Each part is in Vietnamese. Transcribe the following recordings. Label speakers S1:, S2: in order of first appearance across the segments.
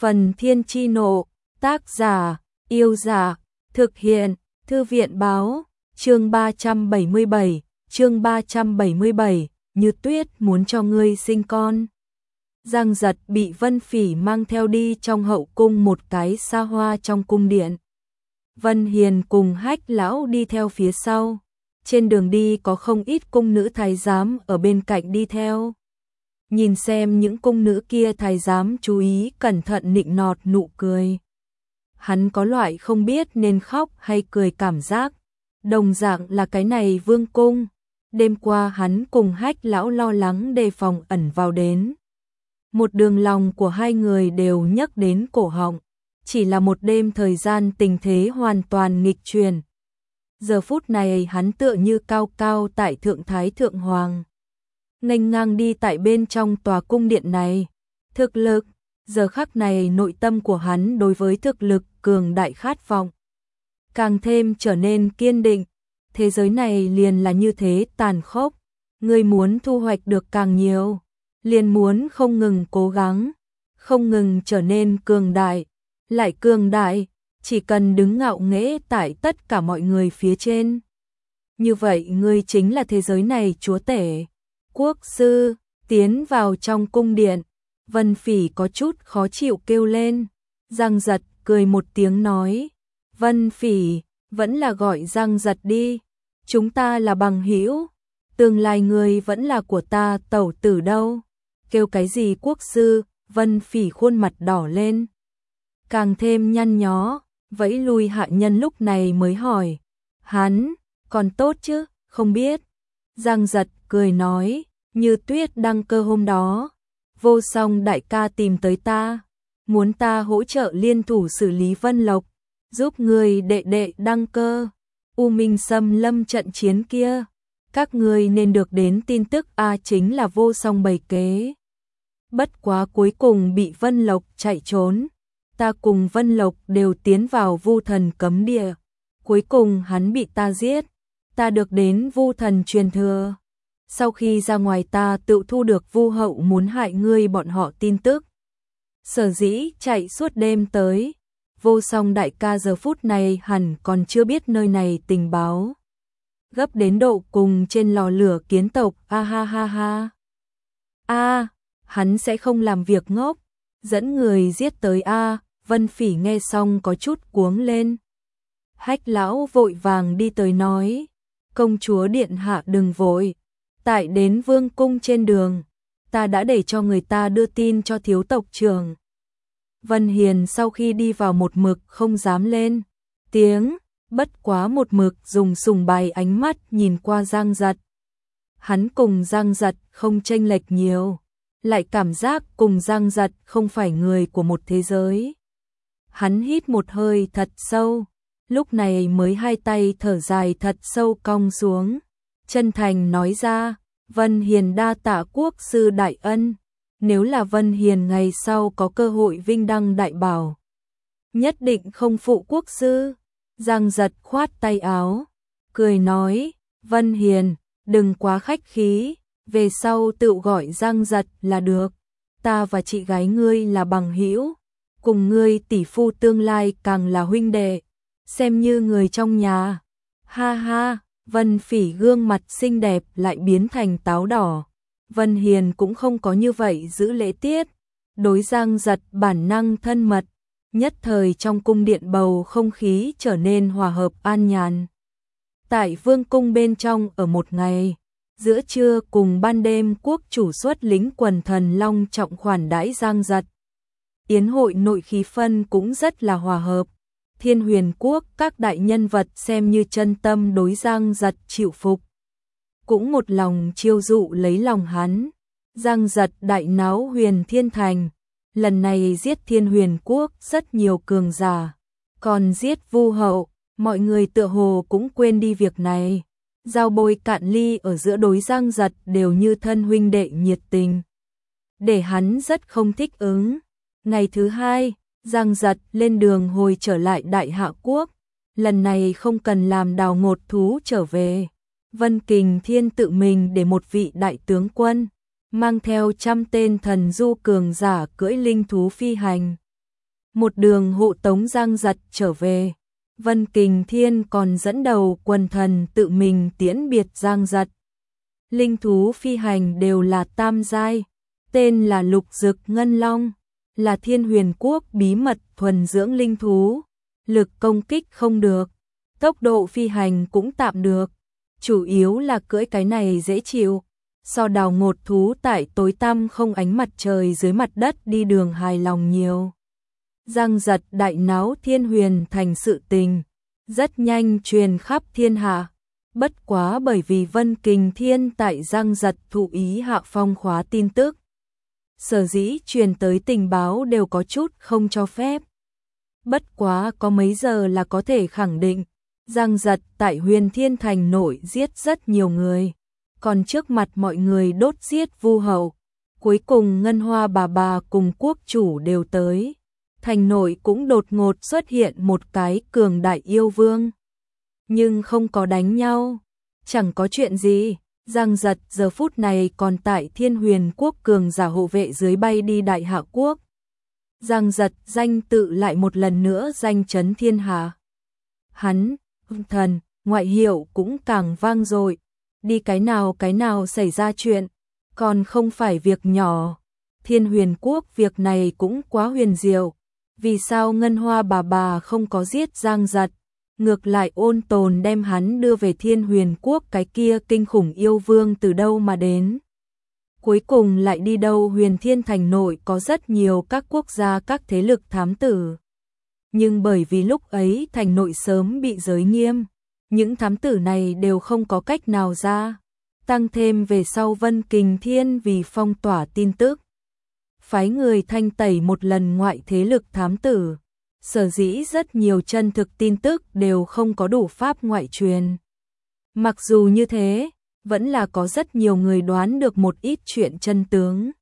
S1: Phần Thiên Chi Nộ, tác giả, Yêu Giả, thực hiện, Thư viện Báo, chương 377, Như Tuyết muốn cho ngươi sinh con. Giang Giật bị Vân Phỉ mang theo đi trong hậu cung một cái xa hoa trong cung điện. Vân Hiền cùng Hách lão đi theo phía sau. Trên đường đi có không ít cung nữ thái giám ở bên cạnh đi theo. Nhìn xem những cung nữ kia thái giám chú ý cẩn thận nịnh nọt nụ cười. Hắn có loại không biết nên khóc hay cười cảm giác. Đồng dạng là cái này vương cung. Đêm qua hắn cùng Hách lão lo lắng đề phòng ẩn vào đến. Một đường lòng của hai người đều nhắc đến cổ họng. Chỉ là một đêm thời gian tình thế hoàn toàn nghịch chuyển. Giờ phút này hắn tựa như cao cao tại thượng thái thượng hoàng. Nghênh ngang đi tại bên trong tòa cung điện này. Thực lực, giờ khắc này nội tâm của hắn đối với thực lực cường đại khát vọng. Càng thêm trở nên kiên định. Thế giới này liền là như thế tàn khốc. Ngươi muốn thu hoạch được càng nhiều. Liền muốn không ngừng cố gắng. Không ngừng trở nên cường đại. Lại cường đại. Chỉ cần đứng ngạo nghễ tại tất cả mọi người phía trên. Như vậy ngươi chính là thế giới này chúa tể. Quốc sư, tiến vào trong cung điện. Vân Phỉ có chút khó chịu kêu lên. Giang Giật cười một tiếng nói. Vân Phỉ, vẫn là gọi Giang Giật đi. Chúng ta là bằng hữu. Tương lai ngươi vẫn là của ta tẩu tử đâu. Kêu cái gì quốc sư, Vân Phỉ khuôn mặt đỏ lên. Càng thêm nhăn nhó, vẫy lui hạ nhân lúc này mới hỏi. Hắn, còn tốt chứ, không biết. Giang Giật cười nói, Như Tuyết đăng cơ hôm đó. Vô Song đại ca tìm tới ta. Muốn ta hỗ trợ liên thủ xử lý Vân Lộc. Giúp người đệ đệ đăng cơ. U Minh xâm lâm trận chiến kia. Các người nên được đến tin tức chính là Vô Song bày kế. Bất quá cuối cùng bị Vân Lộc chạy trốn. Ta cùng Vân Lộc đều tiến vào Vu Thần cấm địa. Cuối cùng hắn bị ta giết. Ta được đến Vu Thần truyền thừa. Sau khi ra ngoài ta tự thu được Vu Hậu muốn hại ngươi bọn họ tin tức. Sở dĩ chạy suốt đêm tới. Vô Song đại ca giờ phút này hẳn còn chưa biết nơi này tình báo. Gấp đến độ cùng trên lò lửa kiến tộc. Ha ha ha ha. Hắn sẽ không làm việc ngốc. Dẫn người giết tới Vân Phỉ nghe xong có chút cuống lên. Hách lão vội vàng đi tới nói. Công chúa điện hạ đừng vội. Tại đến vương cung trên đường. Ta đã để cho người ta đưa tin cho thiếu tộc trưởng. Vân Hiền sau khi đi vào một mực không dám lên tiếng. Bất quá một mực dùng sùng bày ánh mắt nhìn qua Giang Giật. Hắn cùng Giang Giật không chênh lệch nhiều. Lại cảm giác cùng Giang Giật không phải người của một thế giới. Hắn hít một hơi thật sâu, lúc này mới hai tay thở dài thật sâu cong xuống. Chân thành nói ra, Vân Hiền đa tạ quốc sư đại ân. Nếu là Vân Hiền ngày sau có cơ hội vinh đăng đại bảo, nhất định không phụ quốc sư. Giang Giật khoát tay áo, cười nói, Vân Hiền, đừng quá khách khí. Về sau tự gọi Giang Giật là được. Ta và chị gái ngươi là bằng hữu. Cùng ngươi tỷ phu tương lai càng là huynh đệ. Xem như người trong nhà. Ha ha, Vân Phỉ gương mặt xinh đẹp lại biến thành táo đỏ. Vân Hiền cũng không có như vậy giữ lễ tiết. Đối Giang Giật bản năng thân mật. Nhất thời trong cung điện bầu không khí trở nên hòa hợp an nhàn. Tại vương cung bên trong ở một ngày. Giữa trưa cùng ban đêm quốc chủ xuất lính quần thần long trọng khoản đãi Giang Giật. Yến hội nội khí phân cũng rất là hòa hợp. Thiên Huyền quốc các đại nhân vật xem như chân tâm đối Giang Giật chịu phục. Cũng một lòng chiêu dụ lấy lòng hắn. Giang Giật đại náo Huyền Thiên Thành. Lần này giết Thiên Huyền quốc rất nhiều cường giả. Còn giết Vu Hậu, mọi người tựa hồ cũng quên đi việc này. Giao bôi cạn ly ở giữa đối Giang Giật đều như thân huynh đệ nhiệt tình. Để hắn rất không thích ứng. Ngày thứ hai, Giang Giật lên đường hồi trở lại Đại Hạ Quốc. Lần này không cần làm đào ngột thú trở về. Vân Kình Thiên tự mình để một vị đại tướng quân, mang theo 100 tên thần du cường giả cưỡi linh thú phi hành. một đường hộ tống Giang Giật trở về. Vân Kình Thiên còn dẫn đầu quần thần tự mình tiễn biệt Giang Giật. Linh thú phi hành đều là tam giai, tên là Lục Dực Ngân Long, là Thiên Huyền Quốc bí mật thuần dưỡng linh thú, lực công kích không được, tốc độ phi hành cũng tạm được, chủ yếu là cưỡi cái này dễ chịu, so đào ngột thú tại tối tăm không ánh mặt trời dưới mặt đất đi đường hài lòng nhiều. Giang Giật đại náo Thiên Huyền thành sự tình, rất nhanh truyền khắp thiên hạ. Bất quá bởi vì Vân Kình Thiên tại Giang Giật thụ ý hạ phong khóa tin tức. Sở dĩ truyền tới tình báo đều có chút không cho phép. Bất quá có mấy giờ là có thể khẳng định, Giang Giật tại Huyền Thiên Thành nội giết rất nhiều người, còn trước mặt mọi người đốt giết Vu Hậu. Cuối cùng Ngân Hoa bà cùng quốc chủ đều tới. Thành nội cũng đột ngột xuất hiện một cái cường đại yêu vương. Nhưng không có đánh nhau, chẳng có chuyện gì. Giang Giật giờ phút này còn tại Thiên Huyền Quốc cường giả hộ vệ dưới bay đi Đại Hạ Quốc. Giang Giật danh tự lại một lần nữa danh chấn thiên hạ. Hắn, thần, ngoại hiệu cũng càng vang dội. Đi cái nào xảy ra chuyện, còn không phải việc nhỏ. Thiên Huyền Quốc việc này cũng quá huyền diệu. Vì sao Ngân Hoa bà không có giết Giang Giật, ngược lại ôn tồn đem hắn đưa về Thiên Huyền Quốc, cái kia kinh khủng yêu vương từ đâu mà đến? Cuối cùng lại đi đâu? Huyền Thiên Thành nội có rất nhiều các quốc gia, các thế lực thám tử. Nhưng bởi vì lúc ấy thành nội sớm bị giới nghiêm, những thám tử này đều không có cách nào ra. Tăng thêm về sau Vân Kình Thiên vì phong tỏa tin tức, phái người thanh tẩy một lần ngoại thế lực thám tử, sở dĩ rất nhiều chân thực tin tức đều không có đủ pháp ngoại truyền. Mặc dù như thế, vẫn là có rất nhiều người đoán được một ít chuyện chân tướng.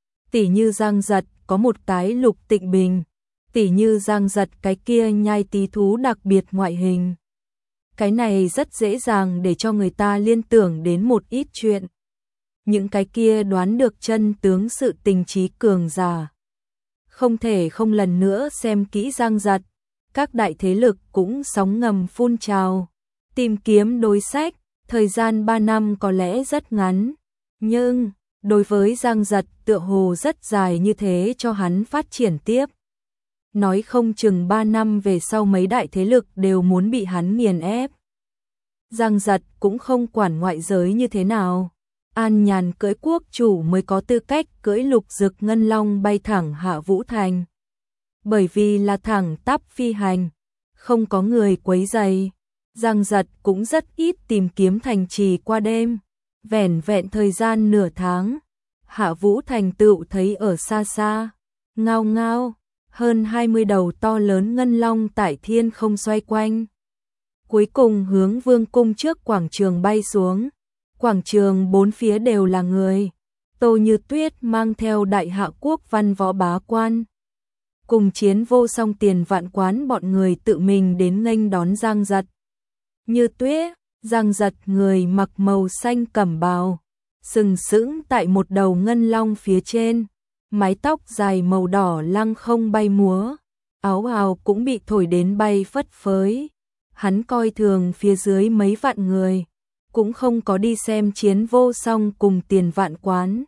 S1: Tỉ như Giang Giật có một cái lục tịnh bình, tỉ như Giang Giật cái kia nhai tí thú đặc biệt ngoại hình. Cái này rất dễ dàng để cho người ta liên tưởng đến một ít chuyện. Những cái kia đoán được chân tướng sự tình trí cường giả, không thể không lần nữa xem kỹ Giang Giật. Các đại thế lực cũng sóng ngầm phun trào, tìm kiếm đối sách. Thời gian 3 năm có lẽ rất ngắn, nhưng đối với Giang Giật tựa hồ rất dài như thế cho hắn phát triển tiếp. Nói không chừng 3 năm về sau mấy đại thế lực đều muốn bị hắn nghiền ép. Giang Giật cũng không quản ngoại giới như thế nào. An nhàn cưỡi quốc chủ mới có tư cách cưỡi Lục Dực Ngân Long bay thẳng Hạ Vũ Thành. Bởi vì là thẳng tắp phi hành, không có người quấy rầy. Giang Giật cũng rất ít tìm kiếm thành trì qua đêm. Vẻn vẹn thời gian nửa tháng, Hạ Vũ Thành tựu thấy ở xa xa, ngao ngao, hơn 20 đầu to lớn ngân long tại thiên không xoay quanh. Cuối cùng hướng vương cung trước quảng trường bay xuống. Quảng trường bốn phía đều là người. Tô Như Tuyết mang theo Đại Hạ Quốc văn võ bá quan, cùng Chiến Vô Song Tiền Vạn Quán bọn người tự mình đến nghênh đón Giang Giật. Như Tuyết, Giang Giật người mặc màu xanh cẩm bào, sừng sững tại một đầu ngân long phía trên, mái tóc dài màu đỏ lăng không bay múa, áo bào cũng bị thổi đến bay phất phới. Hắn coi thường phía dưới mấy vạn người, cũng không có đi xem Chiến Vô Song cùng Tiền Vạn Quán.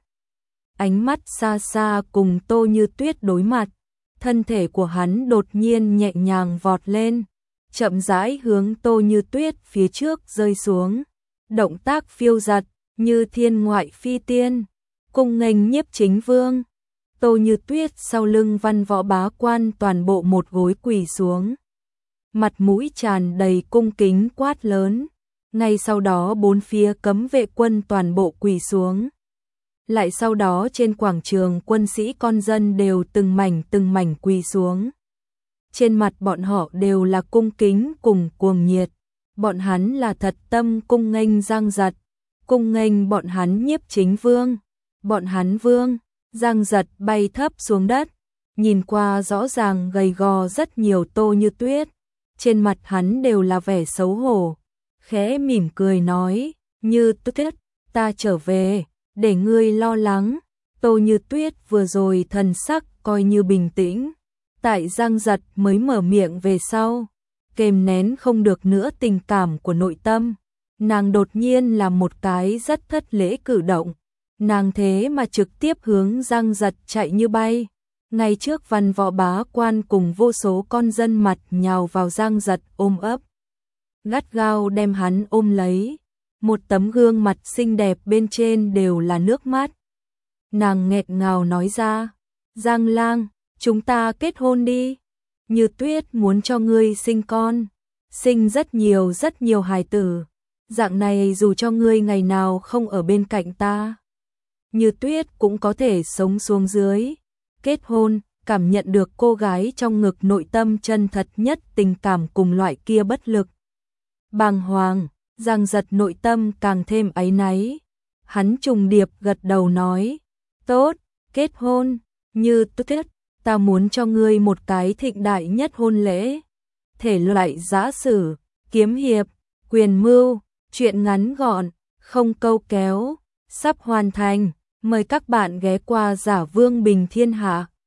S1: Ánh mắt xa xa cùng Tô Như Tuyết đối mặt, thân thể của hắn đột nhiên nhẹ nhàng vọt lên, chậm rãi hướng Tô Như Tuyết phía trước rơi xuống, động tác phiêu giật như thiên ngoại phi tiên, cung nghênh Nhiếp Chính Vương. Tô Như Tuyết sau lưng văn võ bá quan toàn bộ một gối quỳ xuống, mặt mũi tràn đầy cung kính quát lớn. Ngay sau đó bốn phía cấm vệ quân toàn bộ quỳ xuống. Lại sau đó trên quảng trường quân sĩ con dân đều từng mảnh quỳ xuống. Trên mặt bọn họ đều là cung kính cùng cuồng nhiệt. Bọn hắn là thật tâm cung nghênh Giang Giật, cung nghênh bọn hắn Nhiếp Chính Vương. Bọn hắn vương. Giang Giật bay thấp xuống đất, nhìn qua rõ ràng gầy gò rất nhiều Tô Như Tuyết. Trên mặt hắn đều là vẻ xấu hổ, khẽ mỉm cười nói, Như Tuyết, ta trở về, để ngươi lo lắng. Tô Như Tuyết vừa rồi thần sắc coi như bình tĩnh, Tại Giang Giật mới mở miệng về sau, kềm nén không được nữa tình cảm của nội tâm, nàng đột nhiên làm một cái rất thất lễ cử động, nàng thế mà trực tiếp hướng Giang Giật chạy như bay. Ngay trước văn võ bá quan cùng vô số con dân mặt nhào vào Giang Giật ôm ấp, gắt gao đem hắn ôm lấy, một tấm gương mặt xinh đẹp bên trên đều là nước mắt. Nàng nghẹn ngào nói ra, Giang Lang, chúng ta kết hôn đi, Như Tuyết muốn cho ngươi sinh con, sinh rất nhiều hài tử, dạng này dù cho ngươi ngày nào không ở bên cạnh ta, Như Tuyết cũng có thể sống xuống dưới. Kết hôn, cảm nhận được cô gái trong ngực nội tâm chân thật nhất tình cảm cùng loại kia bất lực. Bàng hoàng, Giang Giật nội tâm càng thêm áy náy. Hắn trùng điệp gật đầu nói, tốt, kết hôn, Như Tuyết, ta muốn cho ngươi một cái thịnh đại nhất hôn lễ. Thể loại giã sử, kiếm hiệp, quyền mưu, truyện ngắn gọn, không câu kéo, sắp hoàn thành. Mời các bạn ghé qua Giả Vương Bình Thiên Hạ.